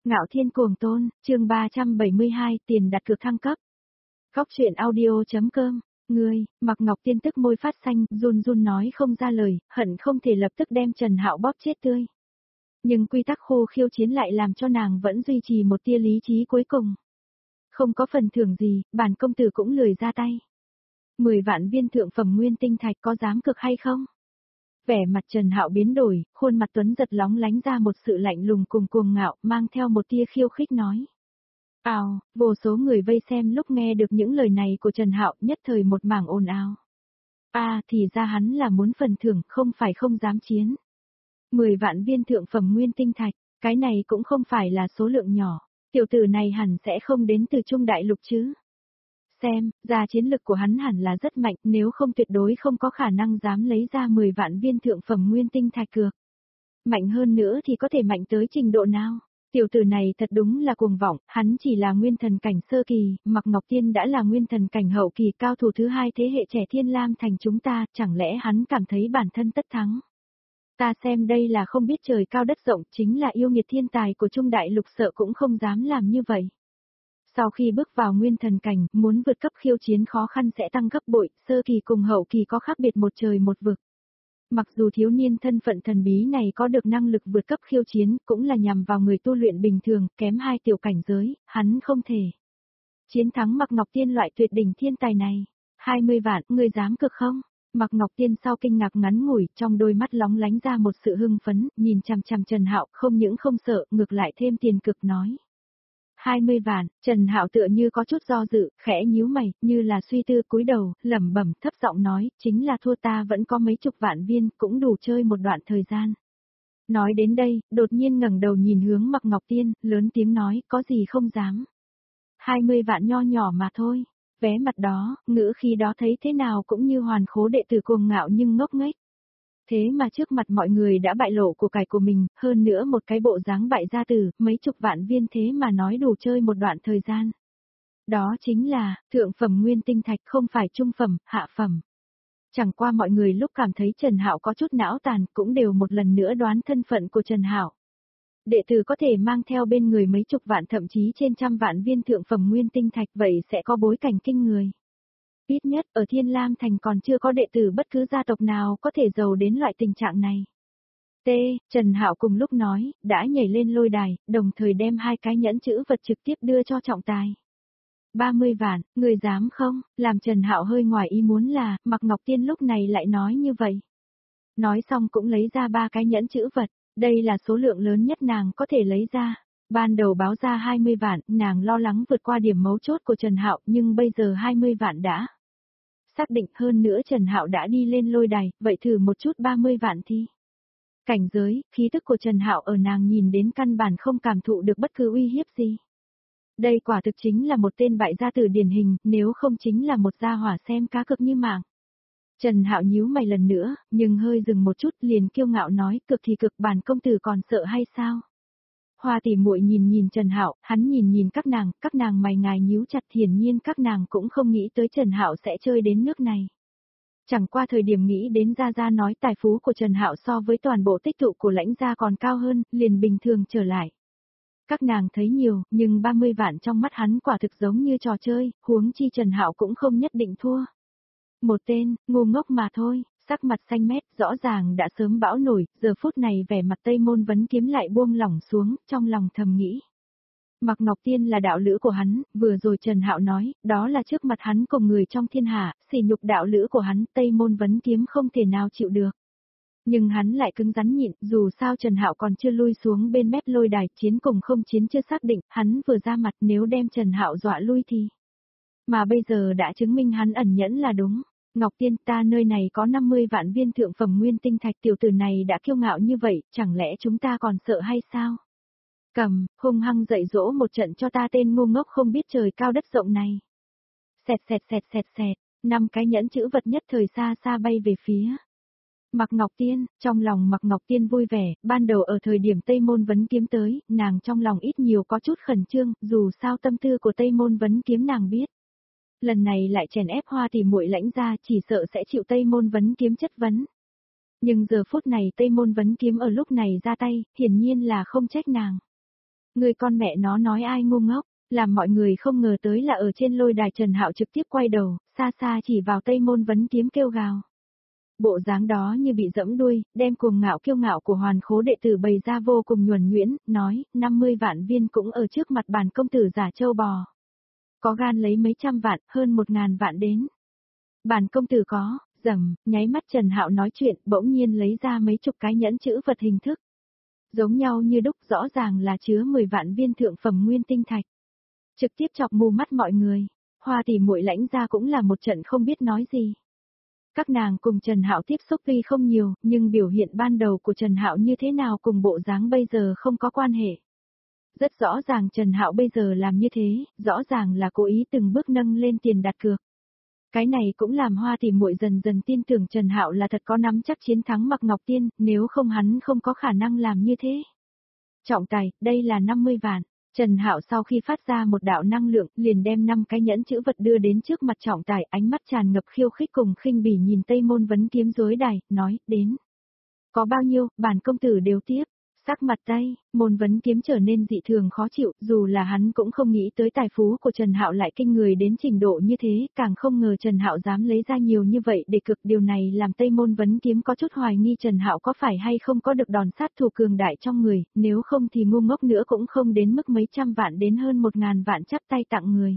Ngạo Thiên Cuồng Tôn, chương 372, tiền đặt cược thăng cấp. Góc truyện audio.com, ngươi, Mạc Ngọc Tiên tức môi phát xanh, run run nói không ra lời, hận không thể lập tức đem Trần Hạo bóp chết tươi. Nhưng quy tắc khô khiêu chiến lại làm cho nàng vẫn duy trì một tia lý trí cuối cùng. Không có phần thưởng gì, bản công tử cũng lười ra tay. 10 vạn viên thượng phẩm nguyên tinh thạch có dám cực hay không? Vẻ mặt Trần Hạo biến đổi, khuôn mặt tuấn giật lóng lánh ra một sự lạnh lùng cùng cuồng ngạo, mang theo một tia khiêu khích nói. Vô số người vây xem lúc nghe được những lời này của Trần Hạo nhất thời một mảng ồn ào. Thì ra hắn là muốn phần thưởng, không phải không dám chiến. 10 vạn viên thượng phẩm nguyên tinh thạch, cái này cũng không phải là số lượng nhỏ, tiểu tử này hẳn sẽ không đến từ Trung Đại Lục chứ. Xem, ra chiến lực của hắn hẳn là rất mạnh, nếu không tuyệt đối không có khả năng dám lấy ra 10 vạn viên thượng phẩm nguyên tinh thạch cược. Mạnh hơn nữa thì có thể mạnh tới trình độ nào? Tiểu tử này thật đúng là cuồng vọng, hắn chỉ là nguyên thần cảnh sơ kỳ, Mạc Ngọc Tiên đã là nguyên thần cảnh hậu kỳ cao thủ thứ hai thế hệ trẻ Thiên Lam thành chúng ta, chẳng lẽ hắn cảm thấy bản thân tất thắng? Ta xem đây là không biết trời cao đất rộng, chính là yêu nghiệt thiên tài của Trung Đại Lục sợ cũng không dám làm như vậy. Sau khi bước vào nguyên thần cảnh, muốn vượt cấp khiêu chiến khó khăn sẽ tăng gấp bội, sơ kỳ cùng hậu kỳ có khác biệt một trời một vực. Mặc dù thiếu niên thân phận thần bí này có được năng lực vượt cấp khiêu chiến, cũng là nhằm vào người tu luyện bình thường, kém 2 tiểu cảnh giới, hắn không thể chiến thắng Mạc Ngọc Tiên loại tuyệt đỉnh thiên tài này. 20 vạn, ngươi dám cực không? Mạc Ngọc Tiên sau kinh ngạc ngắn ngủi, trong đôi mắt lóng lánh ra một sự hưng phấn, nhìn chằm chằm Trần Hạo, không những không sợ, ngược lại thêm tiền cực nói. 20 vạn, Trần Hạo tựa như có chút do dự, khẽ nhíu mày, như là suy tư cúi đầu, lẩm bẩm thấp giọng nói, chính là thua ta vẫn có mấy chục vạn viên, cũng đủ chơi một đoạn thời gian. Nói đến đây, đột nhiên ngẩng đầu nhìn hướng Mạc Ngọc Tiên, lớn tiếng nói, có gì không dám. 20 vạn nho nhỏ mà thôi, vé mặt đó, ngữ khi đó thấy thế nào cũng như hoàn khố đệ tử cuồng ngạo nhưng ngốc nghếch. Thế mà trước mặt mọi người đã bại lộ của cải của mình, hơn nữa một cái bộ dáng bại gia tử, mấy chục vạn viên thế mà nói đủ chơi một đoạn thời gian. Đó chính là, thượng phẩm nguyên tinh thạch không phải trung phẩm, hạ phẩm. Chẳng qua mọi người lúc cảm thấy Trần Hạo có chút não tàn cũng đều một lần nữa đoán thân phận của Trần Hạo. Đệ tử có thể mang theo bên người mấy chục vạn thậm chí trên trăm vạn viên thượng phẩm nguyên tinh thạch vậy sẽ có bối cảnh kinh người. Ít nhất ở Thiên Lam Thành còn chưa có đệ tử bất cứ gia tộc nào có thể giàu đến loại tình trạng này. Trần Hạo cùng lúc nói, đã nhảy lên lôi đài, đồng thời đem 2 cái nhẫn chữ vật trực tiếp đưa cho trọng tài. 30 vạn, người dám không? Làm Trần Hạo hơi ngoài ý muốn là, Mạc Ngọc Tiên lúc này lại nói như vậy. Nói xong cũng lấy ra 3 cái nhẫn chữ vật, đây là số lượng lớn nhất nàng có thể lấy ra. Ban đầu báo ra 20 vạn, nàng lo lắng vượt qua điểm mấu chốt của Trần Hạo, nhưng bây giờ 20 vạn đã xác định, hơn nữa Trần Hạo đã đi lên lôi đài, vậy thử một chút 30 vạn thi. Cảnh giới, khí tức của Trần Hạo ở nàng nhìn đến căn bản không cảm thụ được bất cứ uy hiếp gì. Đây quả thực chính là một tên bại gia tử điển hình, nếu không chính là một gia hỏa xem cá cược như mạng. Trần Hạo nhíu mày lần nữa, nhưng hơi dừng một chút liền kiêu ngạo nói, cực thì cực, bản công tử còn sợ hay sao? Hoa tỷ muội nhìn Trần Hạo, hắn nhìn các nàng mày ngài nhíu chặt, hiển nhiên các nàng cũng không nghĩ tới Trần Hạo sẽ chơi đến nước này. Chẳng qua thời điểm nghĩ đến Gia nói tài phú của Trần Hạo so với toàn bộ tích tụ của lãnh gia còn cao hơn, liền bình thường trở lại. Các nàng thấy nhiều, nhưng 30 vạn trong mắt hắn quả thực giống như trò chơi, huống chi Trần Hạo cũng không nhất định thua. Một tên, ngu ngốc mà thôi. Sắc mặt xanh mét, rõ ràng đã sớm bão nổi, giờ phút này vẻ mặt Tây Môn Vấn Kiếm lại buông lỏng xuống, trong lòng thầm nghĩ. Mạc Ngọc Tiên là đạo lữ của hắn, vừa rồi Trần Hạo nói, đó là trước mặt hắn cùng người trong thiên hạ, sỉ nhục đạo lữ của hắn, Tây Môn Vấn Kiếm không thể nào chịu được. Nhưng hắn lại cứng rắn nhịn, dù sao Trần Hạo còn chưa lui xuống bên mép lôi đài, chiến cùng không chiến chưa xác định, hắn vừa ra mặt nếu đem Trần Hạo dọa lui thì. Mà bây giờ đã chứng minh hắn ẩn nhẫn là đúng. Ngọc Tiên, ta nơi này có 50 vạn viên thượng phẩm nguyên tinh thạch, tiểu tử này đã kiêu ngạo như vậy, chẳng lẽ chúng ta còn sợ hay sao? Cầm, hung hăng dạy dỗ một trận cho ta tên ngu ngốc không biết trời cao đất rộng này. Xẹt, 5 cái nhẫn chữ vật nhất thời xa xa bay về phía Mạc Ngọc Tiên. Trong lòng Mạc Ngọc Tiên vui vẻ, ban đầu ở thời điểm Tây Môn Vấn Kiếm tới, nàng trong lòng ít nhiều có chút khẩn trương, dù sao tâm tư của Tây Môn Vấn Kiếm nàng biết. Lần này lại chèn ép Hoa tỷ muội lãnh ra, chỉ sợ sẽ chịu Tây Môn Vấn Kiếm chất vấn. Nhưng giờ phút này Tây Môn Vấn Kiếm ở lúc này ra tay, hiển nhiên là không trách nàng. Người con mẹ nó nói ai ngu ngốc, làm mọi người không ngờ tới là ở trên lôi đài Trần Hạo trực tiếp quay đầu, xa xa chỉ vào Tây Môn Vấn Kiếm kêu gào. Bộ dáng đó như bị dẫm đuôi, đem cuồng ngạo kiêu ngạo của hoàn khố đệ tử bày ra vô cùng nhuần nhuyễn, nói, 50 vạn viên cũng ở trước mặt bản công tử giả châu bò. Có gan lấy mấy trăm vạn, hơn 1.000 vạn đến. Bản công tử có, rầm, nháy mắt Trần Hạo nói chuyện, bỗng nhiên lấy ra mấy chục cái nhẫn chữ vật hình thức. Giống nhau như đúc, rõ ràng là chứa 10 vạn viên thượng phẩm nguyên tinh thạch. Trực tiếp chọc mù mắt mọi người. Hoa tỷ muội lãnh ra cũng là một trận không biết nói gì. Các nàng cùng Trần Hạo tiếp xúc tuy không nhiều, nhưng biểu hiện ban đầu của Trần Hạo như thế nào cùng bộ dáng bây giờ không có quan hệ. Rất rõ ràng Trần Hạo bây giờ làm như thế, rõ ràng là cố ý từng bước nâng lên tiền đặt cược. Cái này cũng làm Hoa tỷ muội dần dần tin tưởng Trần Hạo là thật có nắm chắc chiến thắng Mạc Ngọc Tiên, nếu không hắn không có khả năng làm như thế. Trọng tài, đây là 50 vạn. Trần Hạo sau khi phát ra một đạo năng lượng, liền đem 5 cái nhẫn chữ vật đưa đến trước mặt trọng tài, ánh mắt tràn ngập khiêu khích cùng khinh bỉ nhìn Tây Môn Vấn Kiếm rối đài, nói, đến. Có bao nhiêu, bản công tử đều tiếp. Sắc mặt Tây Môn Vấn Kiếm trở nên dị thường khó chịu, dù là hắn cũng không nghĩ tới tài phú của Trần Hạo lại kinh người đến trình độ như thế, càng không ngờ Trần Hạo dám lấy ra nhiều như vậy để cực, điều này làm Tây Môn Vấn Kiếm có chút hoài nghi Trần Hạo có phải hay không có được đòn sát thủ cường đại trong người, nếu không thì ngu ngốc nữa cũng không đến mức mấy trăm vạn đến hơn 1.000 vạn chắp tay tặng người.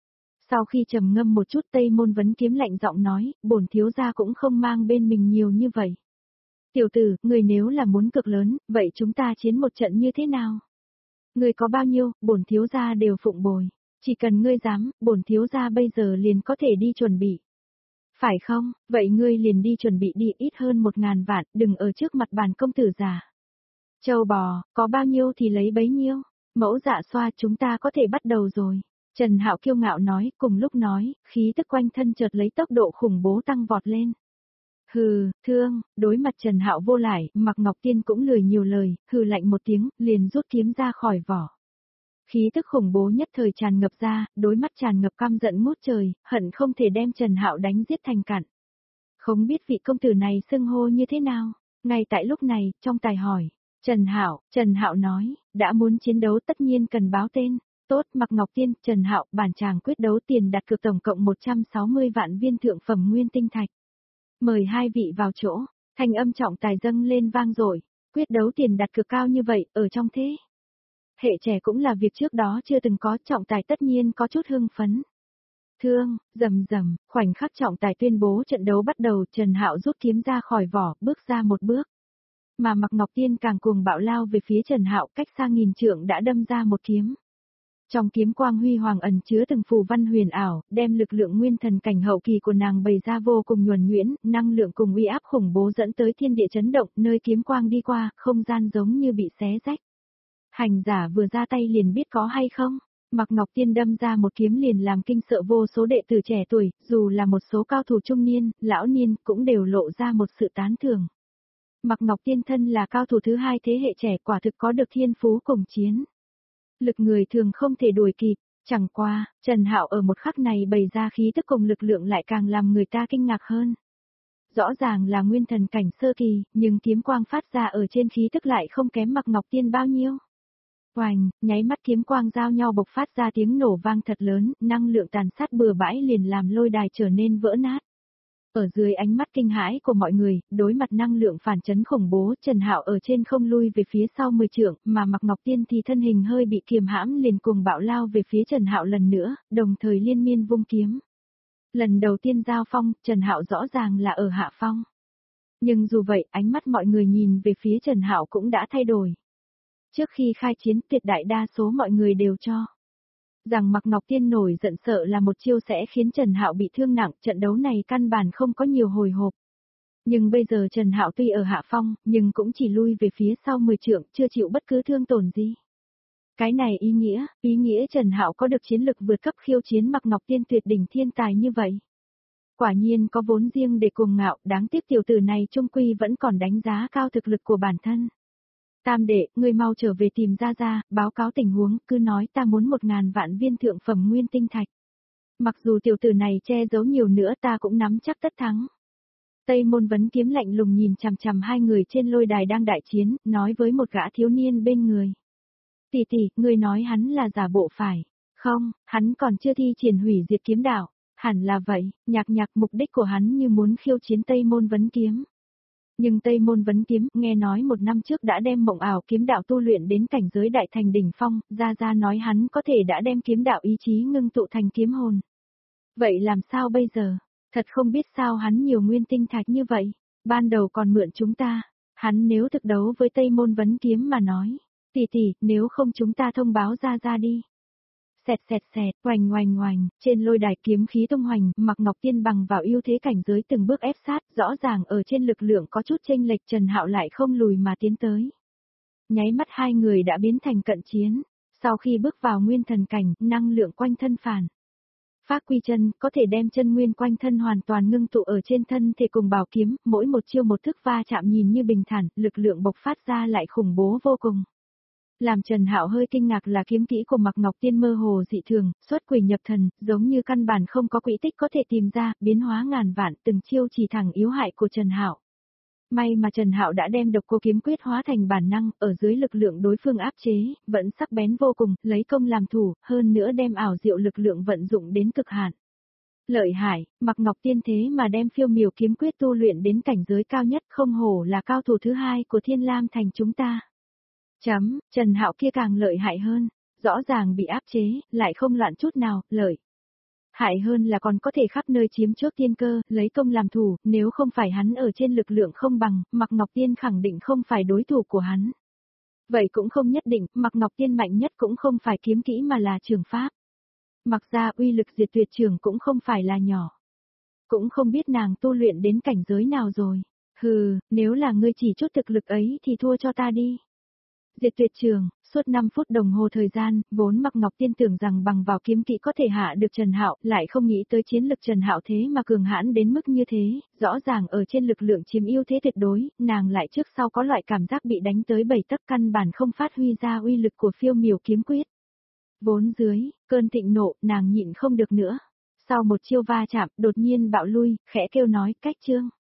Sau khi trầm ngâm một chút Tây Môn Vấn Kiếm lạnh giọng nói, bổn thiếu gia cũng không mang bên mình nhiều như vậy. Tiểu tử, người nếu là muốn cực lớn, vậy chúng ta chiến một trận như thế nào? Người có bao nhiêu, bổn thiếu gia đều phụng bồi. Chỉ cần ngươi dám, bổn thiếu gia bây giờ liền có thể đi chuẩn bị. Phải không, vậy ngươi liền đi chuẩn bị đi ít hơn 1.000 vạn, đừng ở trước mặt bản công tử già. Châu bò, có bao nhiêu thì lấy bấy nhiêu. Mẫu dạ xoa chúng ta có thể bắt đầu rồi. Trần Hạo kiêu ngạo nói, cùng lúc nói, khí tức quanh thân chợt lấy tốc độ khủng bố tăng vọt lên. Hừ, thương, đối mặt Trần Hạo vô lại, Mạc Ngọc Tiên cũng lười nhiều lời, hừ lạnh một tiếng, liền rút kiếm ra khỏi vỏ. Khí tức khủng bố nhất thời tràn ngập ra, đối mắt tràn ngập căm giận ngút trời, hận không thể đem Trần Hạo đánh giết thành cặn. Không biết vị công tử này xưng hô như thế nào? Ngay tại lúc này, trong tài hỏi, Trần Hạo nói, đã muốn chiến đấu tất nhiên cần báo tên. Tốt, Mạc Ngọc Tiên, Trần Hạo, bản chàng quyết đấu tiền đặt cược tổng cộng 160 vạn viên thượng phẩm nguyên tinh thạch. Mời hai vị vào chỗ, thanh âm trọng tài dâng lên vang dội, quyết đấu tiền đặt cược cao như vậy, ở trong thế. Hệ trẻ cũng là việc trước đó chưa từng có, trọng tài tất nhiên có chút hưng phấn. Thương, rầm rầm, khoảnh khắc trọng tài tuyên bố trận đấu bắt đầu, Trần Hạo rút kiếm ra khỏi vỏ, bước ra một bước. Mà Mạc Ngọc Tiên càng cuồng bạo lao về phía Trần Hạo, cách xa nghìn trượng đã đâm ra một kiếm. Trong kiếm quang huy hoàng ẩn chứa từng phù văn huyền ảo, đem lực lượng nguyên thần cảnh hậu kỳ của nàng bày ra vô cùng nhuần nhuyễn, năng lượng cùng uy áp khủng bố dẫn tới thiên địa chấn động, nơi kiếm quang đi qua, không gian giống như bị xé rách. Hành giả vừa ra tay liền biết có hay không, Mạc Ngọc Tiên đâm ra một kiếm liền làm kinh sợ vô số đệ tử trẻ tuổi, dù là một số cao thủ trung niên, lão niên cũng đều lộ ra một sự tán thưởng. Mạc Ngọc Tiên thân là cao thủ thứ hai thế hệ trẻ, quả thực có được thiên phú cùng chiến. Lực người thường không thể đuổi kịp, chẳng qua, Trần Hạo ở một khắc này bày ra khí tức cùng lực lượng lại càng làm người ta kinh ngạc hơn. Rõ ràng là nguyên thần cảnh sơ kỳ, nhưng kiếm quang phát ra ở trên khí tức lại không kém Mạc Ngọc Tiên bao nhiêu. Oành, nháy mắt kiếm quang giao nhau bộc phát ra tiếng nổ vang thật lớn, năng lượng tàn sát bừa bãi liền làm lôi đài trở nên vỡ nát. Ở dưới ánh mắt kinh hãi của mọi người, đối mặt năng lượng phản chấn khủng bố, Trần Hạo ở trên không lui về phía sau 10 trượng, mà Mạc Ngọc Tiên thì thân hình hơi bị kiềm hãm liền cuồng bạo lao về phía Trần Hạo lần nữa, đồng thời liên miên vung kiếm. Lần đầu tiên giao phong, Trần Hạo rõ ràng là ở hạ phong. Nhưng dù vậy, ánh mắt mọi người nhìn về phía Trần Hạo cũng đã thay đổi. Trước khi khai chiến, tuyệt đại đa số mọi người đều cho rằng Mạc Ngọc Tiên nổi giận sợ là một chiêu sẽ khiến Trần Hạo bị thương nặng, trận đấu này căn bản không có nhiều hồi hộp. Nhưng bây giờ Trần Hạo tuy ở hạ phong, nhưng cũng chỉ lui về phía sau 10 trượng, chưa chịu bất cứ thương tổn gì. Cái này ý nghĩa Trần Hạo có được chiến lực vượt cấp khiêu chiến Mạc Ngọc Tiên tuyệt đỉnh thiên tài như vậy. Quả nhiên có vốn riêng để cuồng ngạo, đáng tiếc tiểu tử này trung quy vẫn còn đánh giá cao thực lực của bản thân. Tam đệ, ngươi mau trở về tìm Gia Gia, báo cáo tình huống, cứ nói ta muốn 1.000 vạn viên thượng phẩm nguyên tinh thạch. Mặc dù tiểu tử này che giấu nhiều nữa ta cũng nắm chắc tất thắng. Tây Môn Vấn Kiếm lạnh lùng nhìn chằm chằm hai người trên lôi đài đang đại chiến, nói với một gã thiếu niên bên người. Tỷ, ngươi nói hắn là giả bộ phải. Không, hắn còn chưa thi triển hủy diệt kiếm đạo. Hẳn là vậy, nhạc mục đích của hắn như muốn khiêu chiến Tây Môn Vấn Kiếm. Nhưng Tây Môn Vấn Kiếm nghe nói 1 năm trước đã đem mộng ảo kiếm đạo tu luyện đến cảnh giới đại thành đỉnh phong, ra nói hắn có thể đã đem kiếm đạo ý chí ngưng tụ thành kiếm hồn. Vậy làm sao bây giờ? Thật không biết sao hắn nhiều nguyên tinh thạch như vậy. Ban đầu còn mượn chúng ta. Hắn nếu thực đấu với Tây Môn Vấn Kiếm mà nói. Tỷ, nếu không chúng ta thông báo ra đi. Xẹt, oành, trên lôi đài kiếm khí tung hoành, Mạc Ngọc Tiên bằng vào ưu thế cảnh giới từng bước ép sát, rõ ràng ở trên lực lượng có chút chênh lệch, Trần Hạo lại không lùi mà tiến tới. Nháy mắt hai người đã biến thành cận chiến, sau khi bước vào nguyên thần cảnh, năng lượng quanh thân phản. Phác quy chân, có thể đem chân nguyên quanh thân hoàn toàn ngưng tụ ở trên thân thể cùng bảo kiếm, mỗi một chiêu một thức va chạm nhìn như bình thản, lực lượng bộc phát ra lại khủng bố vô cùng. Làm Trần Hạo hơi kinh ngạc là kiếm kỹ của Mạc Ngọc Tiên mơ hồ dị thường, xuất quỷ nhập thần, giống như căn bản không có quỹ tích có thể tìm ra, biến hóa ngàn vạn, từng chiêu chỉ thẳng yếu hại của Trần Hạo. May mà Trần Hạo đã đem độc cô kiếm quyết hóa thành bản năng, ở dưới lực lượng đối phương áp chế, vẫn sắc bén vô cùng, lấy công làm thủ, hơn nữa đem ảo diệu lực lượng vận dụng đến cực hạn. Lợi hại, Mạc Ngọc Tiên thế mà đem phiêu miểu kiếm quyết tu luyện đến cảnh giới cao nhất, không hổ là cao thủ thứ hai của Thiên Lam thành chúng ta. Trần Hạo kia càng lợi hại hơn, rõ ràng bị áp chế, lại không loạn chút nào, lợi hại hơn là còn có thể khắp nơi chiếm chốt tiên cơ, lấy công làm thủ, nếu không phải hắn ở trên lực lượng không bằng, Mạc Ngọc Tiên khẳng định không phải đối thủ của hắn. Vậy cũng không nhất định, Mạc Ngọc Tiên mạnh nhất cũng không phải kiếm kỹ mà là trường pháp. Mặc ra uy lực diệt tuyệt trường cũng không phải là nhỏ. Cũng không biết nàng tu luyện đến cảnh giới nào rồi. Hừ, nếu là ngươi chỉ chút thực lực ấy thì thua cho ta đi. Diệt tuyệt trường, suốt 5 phút đồng hồ thời gian, vốn Mạc Ngọc Tiên tưởng rằng bằng vào kiếm kỹ có thể hạ được Trần Hạo, lại không nghĩ tới chiến lực Trần Hạo thế mà cường hãn đến mức như thế, rõ ràng ở trên lực lượng chiếm ưu thế tuyệt đối, nàng lại trước sau có loại cảm giác bị đánh tới 7 tấc, căn bản không phát huy ra uy lực của phiêu miểu kiếm quyết. Vốn dưới, cơn thịnh nộ, nàng nhịn không được nữa. Sau một chiêu va chạm, đột nhiên bạo lui, khẽ kêu nói, cách chương.